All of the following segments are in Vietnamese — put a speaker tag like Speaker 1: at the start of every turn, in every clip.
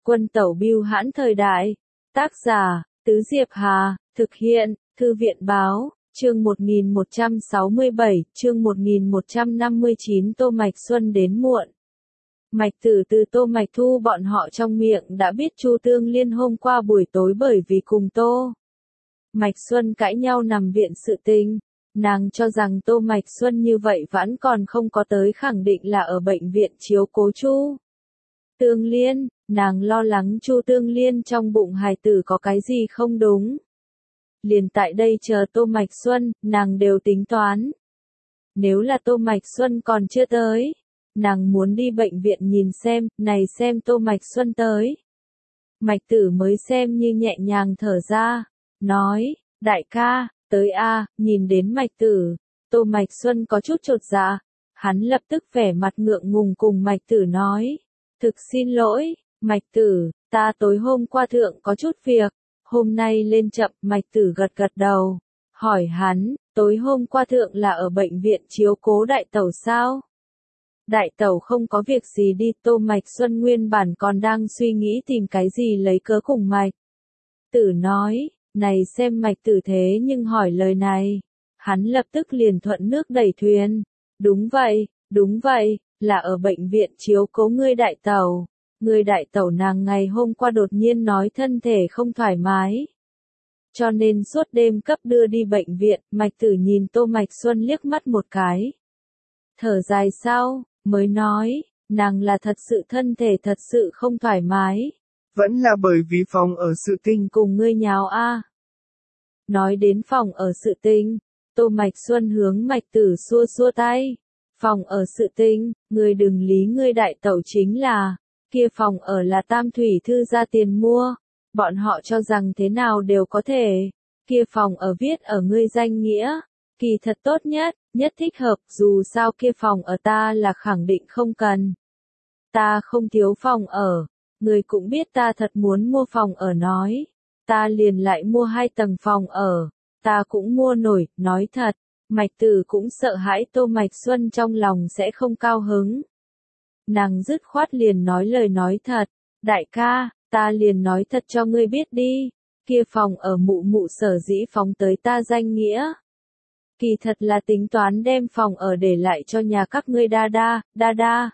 Speaker 1: Quân tẩu bưu hãn thời đại. Tác giả, Tứ Diệp Hà, thực hiện, Thư viện báo, chương 1167, chương 1159 Tô Mạch Xuân đến muộn. Mạch Tử từ Tô Mạch Thu bọn họ trong miệng đã biết Chu Tương Liên hôm qua buổi tối bởi vì cùng Tô Mạch Xuân cãi nhau nằm viện sự tình. Nàng cho rằng Tô Mạch Xuân như vậy vẫn còn không có tới khẳng định là ở bệnh viện chiếu cố Chu Tương Liên, nàng lo lắng Chu Tương Liên trong bụng hài tử có cái gì không đúng. Liền tại đây chờ Tô Mạch Xuân, nàng đều tính toán. Nếu là Tô Mạch Xuân còn chưa tới, nàng muốn đi bệnh viện nhìn xem, này xem Tô Mạch Xuân tới. Mạch Tử mới xem như nhẹ nhàng thở ra, nói, đại ca, tới a. Nhìn đến Mạch Tử, Tô Mạch Xuân có chút chột dạ, hắn lập tức vẻ mặt ngượng ngùng cùng Mạch Tử nói, thực xin lỗi, Mạch Tử, ta tối hôm qua thượng có chút việc, hôm nay lên chậm. Mạch Tử gật gật đầu, hỏi hắn, tối hôm qua thượng là ở bệnh viện chiếu cố đại tẩu sao? Đại tẩu không có việc gì đi. Tô Mạch Xuân nguyên bản còn đang suy nghĩ tìm cái gì lấy cớ cùng Mạch Tử nói, này xem Mạch Tử thế nhưng hỏi lời này, hắn lập tức liền thuận nước đẩy thuyền, đúng vậy, là ở bệnh viện chiếu cố ngươi đại tẩu. Người đại tẩu nàng ngày hôm qua đột nhiên nói thân thể không thoải mái, cho nên suốt đêm cấp đưa đi bệnh viện. Mạch Tử nhìn Tô Mạch Xuân liếc mắt một cái, thở dài sau, mới nói, nàng là thật sự thân thể thật sự không thoải mái.
Speaker 2: Vẫn là bởi vì phòng ở sự tình
Speaker 1: cùng ngươi nháo a. Nói đến phòng ở sự tình, Tô Mạch Xuân hướng Mạch Tử xua xua tay. Phòng ở sự tình, ngươi đừng lý ngươi đại tẩu chính là, kia phòng ở là Tam Thủy Thư ra tiền mua, bọn họ cho rằng thế nào đều có thể, kia phòng ở viết ở ngươi danh nghĩa, kỳ thật tốt nhất thích hợp, dù sao kia phòng ở ta là khẳng định không cần. Ta không thiếu phòng ở, ngươi cũng biết ta thật muốn mua phòng ở nói, ta liền lại mua 2 tầng phòng ở, ta cũng mua nổi. Nói thật, Mạch Tử cũng sợ hãi Tô Mạch Xuân trong lòng sẽ không cao hứng. Nàng dứt khoát liền nói lời nói thật, đại ca, ta liền nói thật cho ngươi biết đi, kia phòng ở mụ mụ sở dĩ phóng tới ta danh nghĩa. Kỳ thật là tính toán đem phòng ở để lại cho nhà các ngươi đa đa.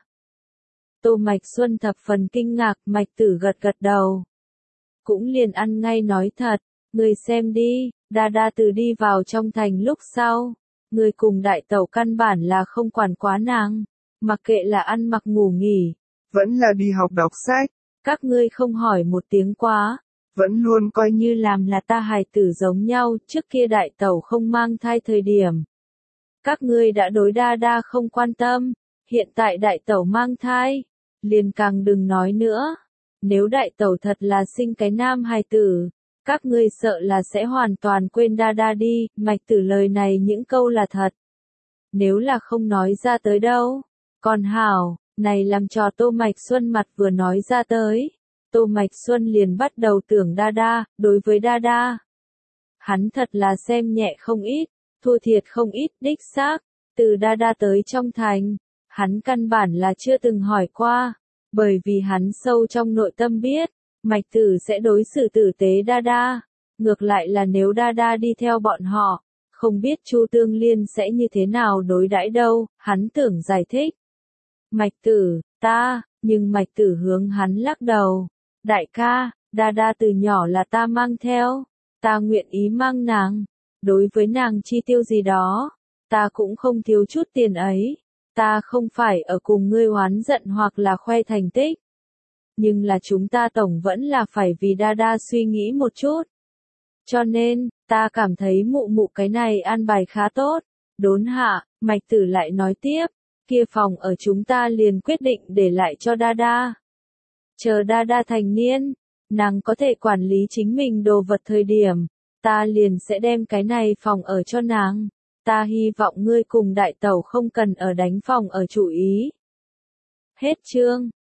Speaker 1: Tô Mạch Xuân thập phần kinh ngạc. Mạch Tử gật gật đầu, cũng liền ăn ngay nói thật, ngươi xem đi, đa đa từ đi vào trong thành lúc sau, ngươi cùng đại tẩu căn bản là không quản quá nàng, mặc kệ là ăn mặc ngủ nghỉ,
Speaker 2: vẫn là đi học đọc sách,
Speaker 1: các ngươi không hỏi một tiếng quá,
Speaker 2: vẫn luôn
Speaker 1: coi như làm là ta hài tử giống nhau. Trước kia đại tẩu không mang thai thời điểm, các ngươi đã đối đa đa không quan tâm, hiện tại đại tẩu mang thai, liền càng đừng nói nữa. Nếu đại tẩu thật là sinh cái nam hài tử, các ngươi sợ là sẽ hoàn toàn quên đa đa đi. Mạch Tử lời này những câu là thật, nếu là không nói ra tới đâu, còn hảo, này làm cho Tô Mạch Xuân mặt vừa nói ra tới. Tô Mạch Xuân liền bắt đầu tưởng đa đa, đối với đa đa, hắn thật là xem nhẹ không ít, thua thiệt không ít. Đích xác, từ đa đa tới trong thành, hắn căn bản là chưa từng hỏi qua, bởi vì hắn sâu trong nội tâm biết, Mạch Tử sẽ đối xử tử tế đa đa. Ngược lại là nếu đa đa đi theo bọn họ, không biết Chu Tương Liên sẽ như thế nào đối đãi đâu. Hắn tưởng giải thích, Mạch Tử, nhưng Mạch Tử hướng hắn lắc đầu, đại ca, đa đa từ nhỏ là ta mang theo, ta nguyện ý mang nàng, đối với nàng chi tiêu gì đó, ta cũng không thiếu chút tiền ấy, ta không phải ở cùng ngươi oán giận hoặc là khoe thành tích, nhưng là chúng ta tổng vẫn là phải vì đa đa suy nghĩ một chút. Cho nên, ta cảm thấy mụ mụ cái này an bài khá tốt. Đốn hạ, Mạch Tử lại nói tiếp, kia phòng ở chúng ta liền quyết định để lại cho đa đa. Chờ đa đa thành niên, nàng có thể quản lý chính mình đồ vật thời điểm, ta liền sẽ đem cái này phòng ở cho nàng. Ta hy vọng ngươi cùng đại tẩu không cần ở đánh phòng ở chủ ý. Hết chương.